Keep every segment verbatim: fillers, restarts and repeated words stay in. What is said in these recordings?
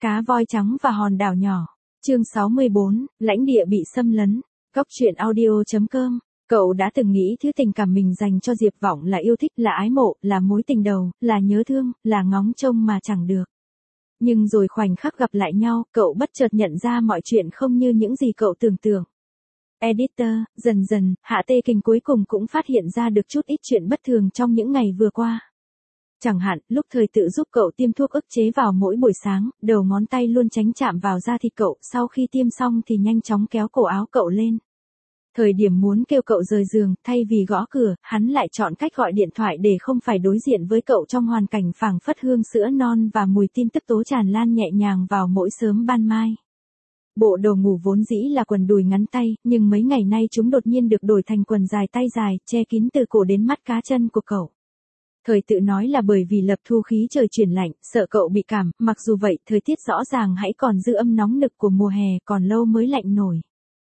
cá voi trắng và hòn đảo nhỏ. Chương sáu mươi bốn, lãnh địa bị xâm lấn. Góc truyện audio chấm com. Cậu đã từng nghĩ thứ tình cảm mình dành cho Diệp Vọng là yêu thích, là ái mộ, là mối tình đầu, là nhớ thương, là ngóng trông mà chẳng được. Nhưng rồi khoảnh khắc gặp lại nhau, cậu bất chợt nhận ra mọi chuyện không như những gì cậu tưởng tượng. Editor, dần dần, Hạ Tê Kình cuối cùng cũng phát hiện ra được chút ít chuyện bất thường trong những ngày vừa qua. Chẳng hạn, lúc Thời Tự giúp cậu tiêm thuốc ức chế vào mỗi buổi sáng, đầu ngón tay luôn tránh chạm vào da thịt cậu, sau khi tiêm xong thì nhanh chóng kéo cổ áo cậu lên. Thời điểm muốn kêu cậu rời giường, thay vì gõ cửa, hắn lại chọn cách gọi điện thoại để không phải đối diện với cậu trong hoàn cảnh phảng phất hương sữa non và mùi tin tức tố tràn lan nhẹ nhàng vào mỗi sớm ban mai. Bộ đồ ngủ vốn dĩ là quần đùi ngắn tay, nhưng mấy ngày nay chúng đột nhiên được đổi thành quần dài tay dài, che kín từ cổ đến mắt cá chân của cậu. Thời Tự nói là bởi vì lập thu khí trời chuyển lạnh, sợ cậu bị cảm, mặc dù vậy, thời tiết rõ ràng hãy còn dư âm nóng nực của mùa hè, còn lâu mới lạnh nổi.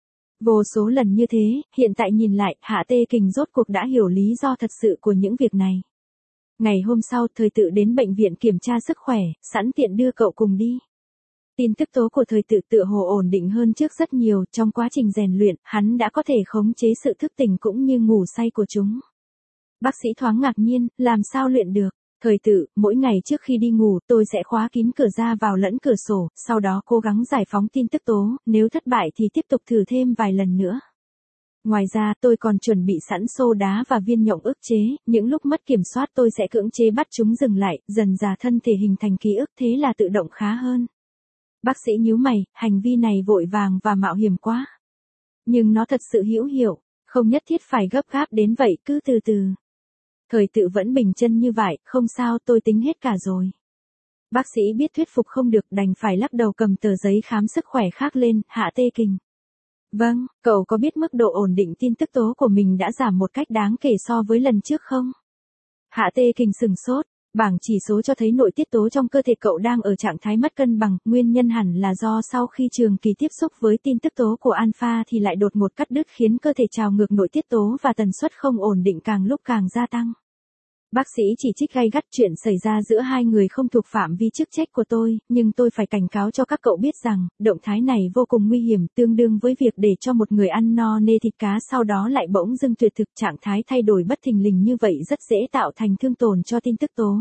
Vô số lần như thế, hiện tại nhìn lại, Hạ Tê Kình rốt cuộc đã hiểu lý do thật sự của những việc này. Ngày hôm sau, Thời Tự đến bệnh viện kiểm tra sức khỏe, sẵn tiện đưa cậu cùng đi. Tin tức tố của Thời Tự tựa hồ ổn định hơn trước rất nhiều, trong quá trình rèn luyện, hắn đã có thể khống chế sự thức tỉnh cũng như ngủ say của chúng. Bác sĩ thoáng ngạc nhiên, làm sao luyện được? Thời Tự, mỗi ngày trước khi đi ngủ, tôi sẽ khóa kín cửa ra vào lẫn cửa sổ, sau đó cố gắng giải phóng tin tức tố, nếu thất bại thì tiếp tục thử thêm vài lần nữa. Ngoài ra, tôi còn chuẩn bị sẵn xô đá và viên nhộng ức chế, những lúc mất kiểm soát tôi sẽ cưỡng chế bắt chúng dừng lại, dần dà thân thể hình thành ký ức, thế là tự động khá hơn. Bác sĩ nhíu mày, hành vi này vội vàng và mạo hiểm quá. Nhưng nó thật sự hữu hiệu, không nhất thiết phải gấp gáp đến vậy, cứ từ từ. Thời Tự vẫn bình chân như vậy, không sao, tôi tính hết cả rồi. Bác sĩ biết thuyết phục không được, đành phải lắc đầu cầm tờ giấy khám sức khỏe khác lên. Hạ Tê Kình. Vâng, cậu có biết mức độ ổn định tin tức tố của mình đã giảm một cách đáng kể so với lần trước không? Hạ Tê Kình sừng sốt, bảng chỉ số cho thấy nội tiết tố trong cơ thể cậu đang ở trạng thái mất cân bằng, nguyên nhân hẳn là do sau khi trường kỳ tiếp xúc với tin tức tố của alpha thì lại đột ngột cắt đứt khiến cơ thể trào ngược nội tiết tố và tần suất không ổn định càng lúc càng gia tăng. Bác sĩ chỉ trích gay gắt, chuyện xảy ra giữa hai người không thuộc phạm vi chức trách của tôi, nhưng tôi phải cảnh cáo cho các cậu biết rằng, động thái này vô cùng nguy hiểm, tương đương với việc để cho một người ăn no nê thịt cá sau đó lại bỗng dưng tuyệt thực, trạng thái thay đổi bất thình lình như vậy rất dễ tạo thành thương tổn cho tin tức tố.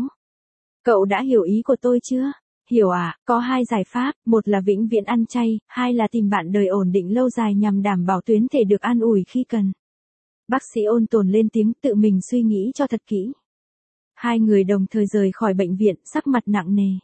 Cậu đã hiểu ý của tôi chưa? Hiểu à, có hai giải pháp, một là vĩnh viễn ăn chay, hai là tìm bạn đời ổn định lâu dài nhằm đảm bảo tuyến thể được an ủi khi cần. Bác sĩ ôn tồn lên tiếng, tự mình suy nghĩ cho thật kỹ. Hai người đồng thời rời khỏi bệnh viện, sắc mặt nặng nề.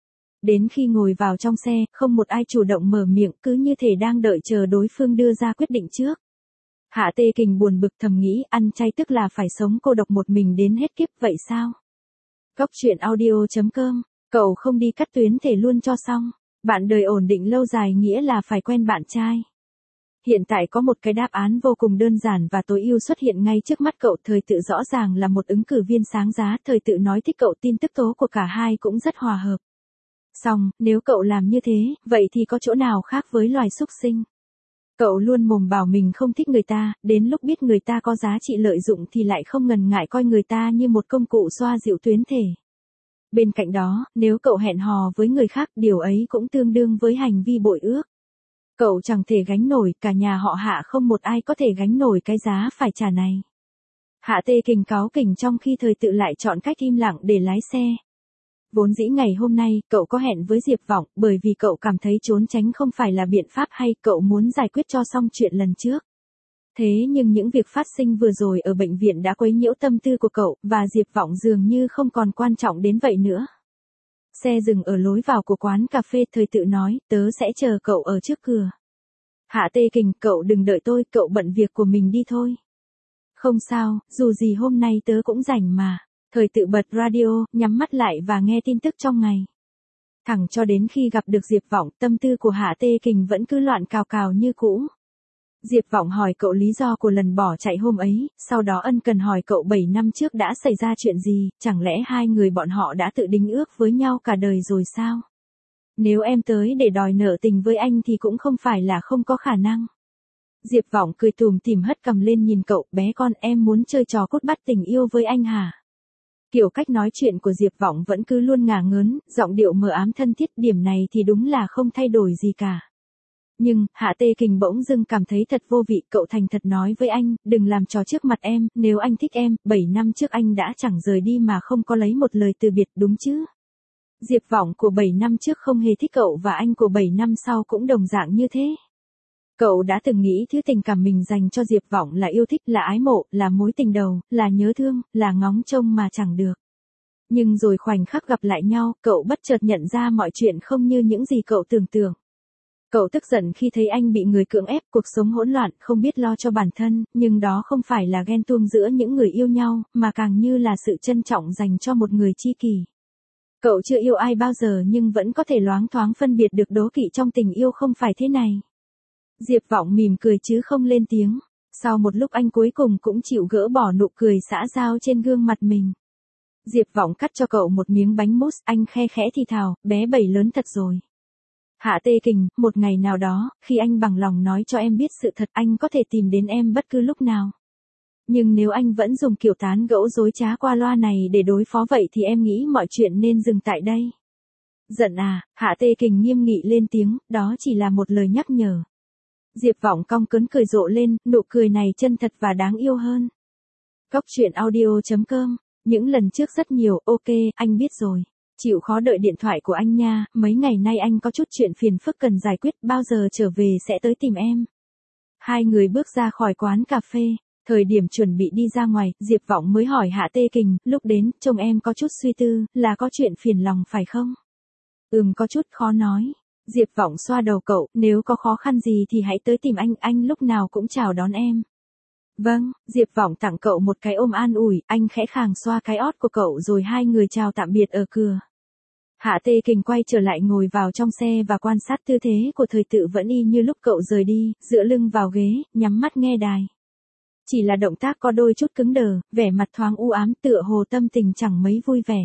Đến khi ngồi vào trong xe, không một ai chủ động mở miệng, cứ như thể đang đợi chờ đối phương đưa ra quyết định trước. Hạ Tê Kình buồn bực thầm nghĩ, ăn chay tức là phải sống cô độc một mình đến hết kiếp vậy sao? Góc truyện audio chấm com, cậu không đi cắt tuyến thể luôn cho xong. Bạn đời ổn định lâu dài nghĩa là phải quen bạn trai. Hiện tại có một cái đáp án vô cùng đơn giản và tối ưu xuất hiện ngay trước mắt cậu. Thời Tự rõ ràng là một ứng cử viên sáng giá, Thời Tự nói thích cậu, tin tức tố của cả hai cũng rất hòa hợp. Song, nếu cậu làm như thế, vậy thì có chỗ nào khác với loài súc sinh? Cậu luôn mồm bảo mình không thích người ta, đến lúc biết người ta có giá trị lợi dụng thì lại không ngần ngại coi người ta như một công cụ xoa dịu tuyến thể. Bên cạnh đó, nếu cậu hẹn hò với người khác, điều ấy cũng tương đương với hành vi bội ước. Cậu chẳng thể gánh nổi, cả nhà họ Hạ không một ai có thể gánh nổi cái giá phải trả này. Hạ Tê Kình cáu kỉnh trong khi Thời Tự lại chọn cách im lặng để lái xe. Vốn dĩ ngày hôm nay, cậu có hẹn với Diệp Vọng, bởi vì cậu cảm thấy trốn tránh không phải là biện pháp hay, cậu muốn giải quyết cho xong chuyện lần trước. Thế nhưng những việc phát sinh vừa rồi ở bệnh viện đã quấy nhiễu tâm tư của cậu, và Diệp Vọng dường như không còn quan trọng đến vậy nữa. Xe dừng ở lối vào của quán cà phê, Thời Tự nói, tớ sẽ chờ cậu ở trước cửa. Hạ Tê Kình, cậu đừng đợi tôi, cậu bận việc của mình đi thôi. Không sao, dù gì hôm nay tớ cũng rảnh mà. Thời Tự bật radio, nhắm mắt lại và nghe tin tức trong ngày. Thẳng cho đến khi gặp được Diệp Vọng, tâm tư của Hạ Tê Kình vẫn cứ loạn cào cào như cũ. Diệp Vọng hỏi cậu lý do của lần bỏ chạy hôm ấy, sau đó ân cần hỏi cậu bảy năm trước đã xảy ra chuyện gì, chẳng lẽ hai người bọn họ đã tự đính ước với nhau cả đời rồi sao? Nếu em tới để đòi nợ tình với anh thì cũng không phải là không có khả năng. Diệp Vọng cười tủm tỉm hất cằm lên nhìn cậu, bé con, em muốn chơi trò cút bắt tình yêu với anh hả? Kiểu cách nói chuyện của Diệp Vọng vẫn cứ luôn ngả ngớn, giọng điệu mờ ám thân thiết, điểm này thì đúng là không thay đổi gì cả. Nhưng, Hạ Tê Kình bỗng dưng cảm thấy thật vô vị, cậu thành thật nói với anh, đừng làm trò trước mặt em, nếu anh thích em, bảy năm trước anh đã chẳng rời đi mà không có lấy một lời từ biệt đúng chứ. Diệp Vọng của bảy năm trước không hề thích cậu và anh của bảy năm sau cũng đồng dạng như thế. Cậu đã từng nghĩ thứ tình cảm mình dành cho Diệp Vọng là yêu thích, là ái mộ, là mối tình đầu, là nhớ thương, là ngóng trông mà chẳng được. Nhưng rồi khoảnh khắc gặp lại nhau, cậu bất chợt nhận ra mọi chuyện không như những gì cậu tưởng tượng. Cậu tức giận khi thấy anh bị người cưỡng ép, cuộc sống hỗn loạn, không biết lo cho bản thân, nhưng đó không phải là ghen tuông giữa những người yêu nhau, mà càng như là sự trân trọng dành cho một người tri kỷ. Cậu chưa yêu ai bao giờ nhưng vẫn có thể loáng thoáng phân biệt được đố kỵ trong tình yêu không phải thế này. Diệp Vọng mỉm cười chứ không lên tiếng. Sau một lúc anh cuối cùng cũng chịu gỡ bỏ nụ cười xã giao trên gương mặt mình. Diệp Vọng cắt cho cậu một miếng bánh mousse, anh khe khẽ thì thào, bé bảy lớn thật rồi. Hạ Tê Kình, một ngày nào đó, khi anh bằng lòng nói cho em biết sự thật, anh có thể tìm đến em bất cứ lúc nào. Nhưng nếu anh vẫn dùng kiểu tán gẫu dối trá qua loa này để đối phó vậy thì em nghĩ mọi chuyện nên dừng tại đây. Giận à, Hạ Tê Kình nghiêm nghị lên tiếng, đó chỉ là một lời nhắc nhở. Diệp Vọng cong cớn cười rộ lên, nụ cười này chân thật và đáng yêu hơn. Cóc truyện audio chấm com, những lần trước rất nhiều, ok, anh biết rồi. Chịu khó đợi điện thoại của anh nha, mấy ngày nay anh có chút chuyện phiền phức cần giải quyết, bao giờ trở về sẽ tới tìm em. Hai người bước ra khỏi quán cà phê, thời điểm chuẩn bị đi ra ngoài, Diệp Vọng mới hỏi Hạ Tê Kình, lúc đến, trông em có chút suy tư, là có chuyện phiền lòng phải không? Ừm có chút khó nói. Diệp Vọng xoa đầu cậu, nếu có khó khăn gì thì hãy tới tìm anh, anh lúc nào cũng chào đón em. Vâng, Diệp Vọng tặng cậu một cái ôm an ủi, anh khẽ khàng xoa cái ót của cậu rồi hai người chào tạm biệt ở cửa. Hạ Tê Kình quay trở lại ngồi vào trong xe và quan sát tư thế của Thời Tự vẫn y như lúc cậu rời đi, dựa lưng vào ghế, nhắm mắt nghe đài. Chỉ là động tác có đôi chút cứng đờ, vẻ mặt thoáng u ám tựa hồ tâm tình chẳng mấy vui vẻ.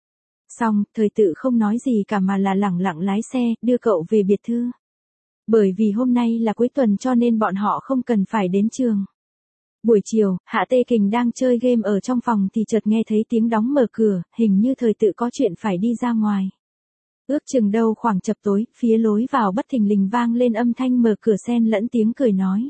Xong, Thời Tự không nói gì cả mà là lẳng lặng lái xe, đưa cậu về biệt thự. Bởi vì hôm nay là cuối tuần cho nên bọn họ không cần phải đến trường. Buổi chiều, Hạ Tê Kình đang chơi game ở trong phòng thì chợt nghe thấy tiếng đóng mở cửa, hình như Thời Tự có chuyện phải đi ra ngoài. Ước chừng đâu khoảng chập tối, phía lối vào bất thình lình vang lên âm thanh mở cửa xen lẫn tiếng cười nói.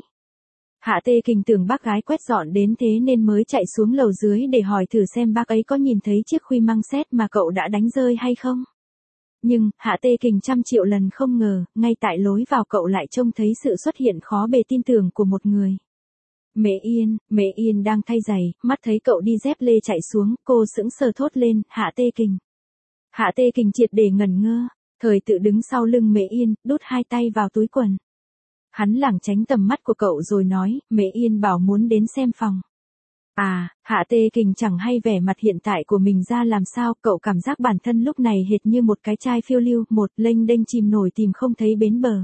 Hạ Tê Kình tưởng bác gái quét dọn đến thế nên mới chạy xuống lầu dưới để hỏi thử xem bác ấy có nhìn thấy chiếc khuy măng sét mà cậu đã đánh rơi hay không. Nhưng, Hạ Tê Kình trăm triệu lần không ngờ, ngay tại lối vào cậu lại trông thấy sự xuất hiện khó bề tin tưởng của một người. Mẹ Yên, mẹ Yên đang thay giày, mắt thấy cậu đi dép lê chạy xuống, cô sững sờ thốt lên, Hạ Tê Kình. Hạ Tê Kình triệt để ngẩn ngơ, Thời Tự đứng sau lưng Mẹ Yên, đút hai tay vào túi quần. Hắn lảng tránh tầm mắt của cậu rồi nói, Mẹ Yên bảo muốn đến xem phòng. À, Hạ Tê Kình chẳng hay vẻ mặt hiện tại của mình ra làm sao, cậu cảm giác bản thân lúc này hệt như một cái chai phiêu lưu, một lênh đênh chìm nổi tìm không thấy bến bờ.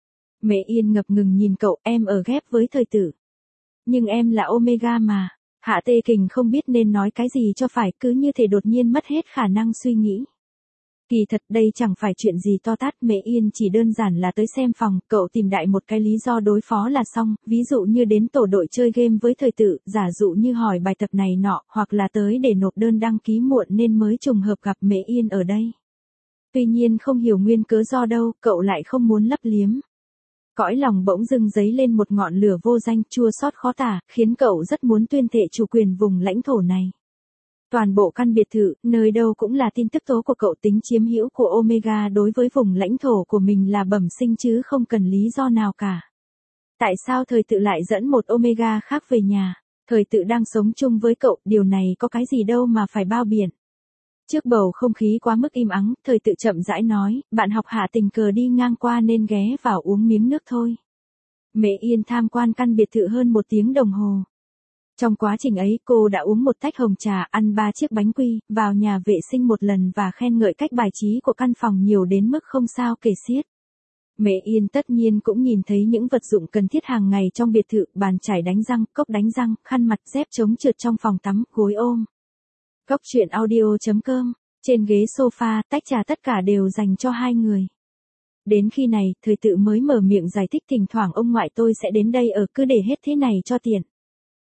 Mẹ Yên ngập ngừng nhìn cậu, em ở ghép với Thời Tự. Nhưng em là Omega mà. Hạ Tê Kình không biết nên nói cái gì cho phải, cứ như thể đột nhiên mất hết khả năng suy nghĩ. Kỳ thật đây chẳng phải chuyện gì to tát, Mẹ Yên chỉ đơn giản là tới xem phòng, cậu tìm đại một cái lý do đối phó là xong, ví dụ như đến tổ đội chơi game với Thời Tự, giả dụ như hỏi bài tập này nọ, hoặc là tới để nộp đơn đăng ký muộn nên mới trùng hợp gặp Mẹ Yên ở đây. Tuy nhiên không hiểu nguyên cớ do đâu, cậu lại không muốn lấp liếm. Cõi lòng bỗng dưng dấy lên một ngọn lửa vô danh chua xót khó tả, khiến cậu rất muốn tuyên thệ chủ quyền vùng lãnh thổ này. Toàn bộ căn biệt thự, nơi đâu cũng là tin tức tố của cậu, tính chiếm hữu của Omega đối với vùng lãnh thổ của mình là bẩm sinh chứ không cần lý do nào cả. Tại sao Thời Tự lại dẫn một Omega khác về nhà? Thời Tự đang sống chung với cậu, điều này có cái gì đâu mà phải bao biện. Trước bầu không khí quá mức im ắng, Thời Tự chậm rãi nói, bạn học Hạ tình cờ đi ngang qua nên ghé vào uống miếng nước thôi. Mẹ Yên tham quan căn biệt thự hơn một tiếng đồng hồ. Trong quá trình ấy cô đã uống một tách hồng trà, ăn ba chiếc bánh quy, vào nhà vệ sinh một lần và khen ngợi cách bài trí của căn phòng nhiều đến mức không sao kể xiết. Mẹ Yên tất nhiên cũng nhìn thấy những vật dụng cần thiết hàng ngày trong biệt thự, bàn chải đánh răng, cốc đánh răng, khăn mặt, dép chống trượt trong phòng tắm, gối ôm. Cóc truyện audio chấm com, trên ghế sofa, tách trà tất cả đều dành cho hai người. Đến khi này, Thời Tự mới mở miệng giải thích, thỉnh thoảng ông ngoại tôi sẽ đến đây ở, cứ để hết thế này cho tiện.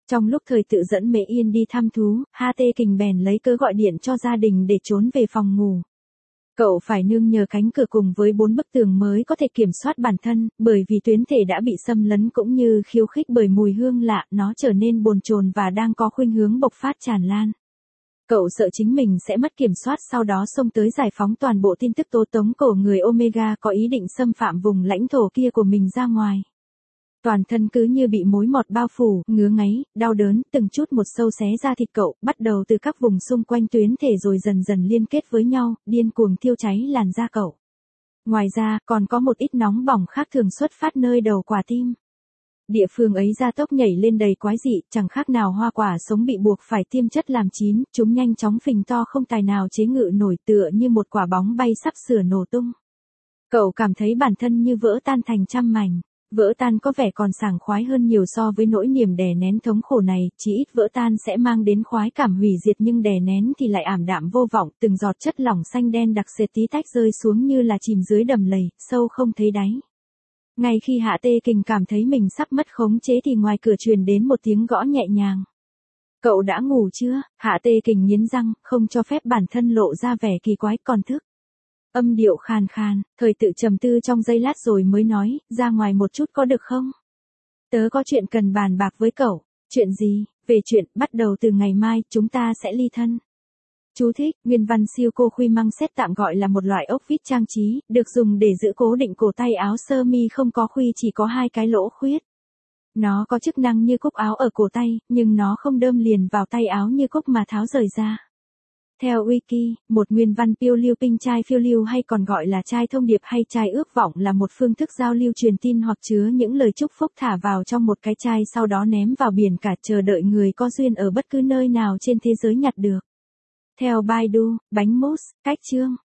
Trong lúc thời tự dẫn Mễ Yên đi thăm thú, hát tê Kình bèn lấy cớ gọi điện cho gia đình để trốn về phòng ngủ. Cậu phải nương nhờ cánh cửa cùng với bốn bức tường mới có thể kiểm soát bản thân, bởi vì tuyến thể đã bị xâm lấn cũng như khiêu khích bởi mùi hương lạ, nó trở nên bồn chồn và đang có khuynh hướng bộc phát tràn lan. Cậu sợ chính mình sẽ mất kiểm soát, sau đó xông tới giải phóng toàn bộ tin tức tố tống cổ người Omega có ý định xâm phạm vùng lãnh thổ kia của mình ra ngoài. Toàn thân cứ như bị mối mọt bao phủ, ngứa ngáy, đau đớn, từng chút một sâu xé ra thịt cậu, bắt đầu từ các vùng xung quanh tuyến thể rồi dần dần liên kết với nhau, điên cuồng thiêu cháy làn da cậu. Ngoài ra, còn có một ít nóng bỏng khác thường xuất phát nơi đầu quả tim. Địa phương ấy gia tốc nhảy lên đầy quái dị, chẳng khác nào hoa quả sống bị buộc phải tiêm chất làm chín, chúng nhanh chóng phình to không tài nào chế ngự nổi, tựa như một quả bóng bay sắp sửa nổ tung. Cậu cảm thấy bản thân như vỡ tan thành trăm mảnh. Vỡ tan có vẻ còn sảng khoái hơn nhiều so với nỗi niềm đè nén thống khổ này, chỉ ít vỡ tan sẽ mang đến khoái cảm hủy diệt nhưng đè nén thì lại ảm đạm vô vọng, từng giọt chất lỏng xanh đen đặc sệt tí tách rơi xuống như là chìm dưới đầm lầy, sâu không thấy đáy. Ngay khi Hạ Tê Kình cảm thấy mình sắp mất khống chế thì ngoài cửa truyền đến một tiếng gõ nhẹ nhàng. Cậu đã ngủ chưa? Hạ Tê Kình nghiến răng, không cho phép bản thân lộ ra vẻ kỳ quái, còn thức. Âm điệu khàn khàn, thời tự trầm tư trong giây lát rồi mới nói, ra ngoài một chút có được không? Tớ có chuyện cần bàn bạc với cậu. Chuyện gì? Về chuyện, bắt đầu từ ngày mai, chúng ta sẽ ly thân. Chú thích, nguyên văn siêu cô khuy măng xét tạm gọi là một loại ốc vít trang trí, được dùng để giữ cố định cổ tay áo sơ mi không có khuy, chỉ có hai cái lỗ khuyết. Nó có chức năng như cúc áo ở cổ tay, nhưng nó không đơm liền vào tay áo như cúc mà tháo rời ra. Theo Wiki, một nguyên văn phiêu lưu ping chai phiêu lưu hay còn gọi là chai thông điệp hay chai ước vọng là một phương thức giao lưu truyền tin hoặc chứa những lời chúc phúc thả vào trong một cái chai sau đó ném vào biển cả, chờ đợi người có duyên ở bất cứ nơi nào trên thế giới nhặt được. Theo Baidu, bánh mousse, cách chương.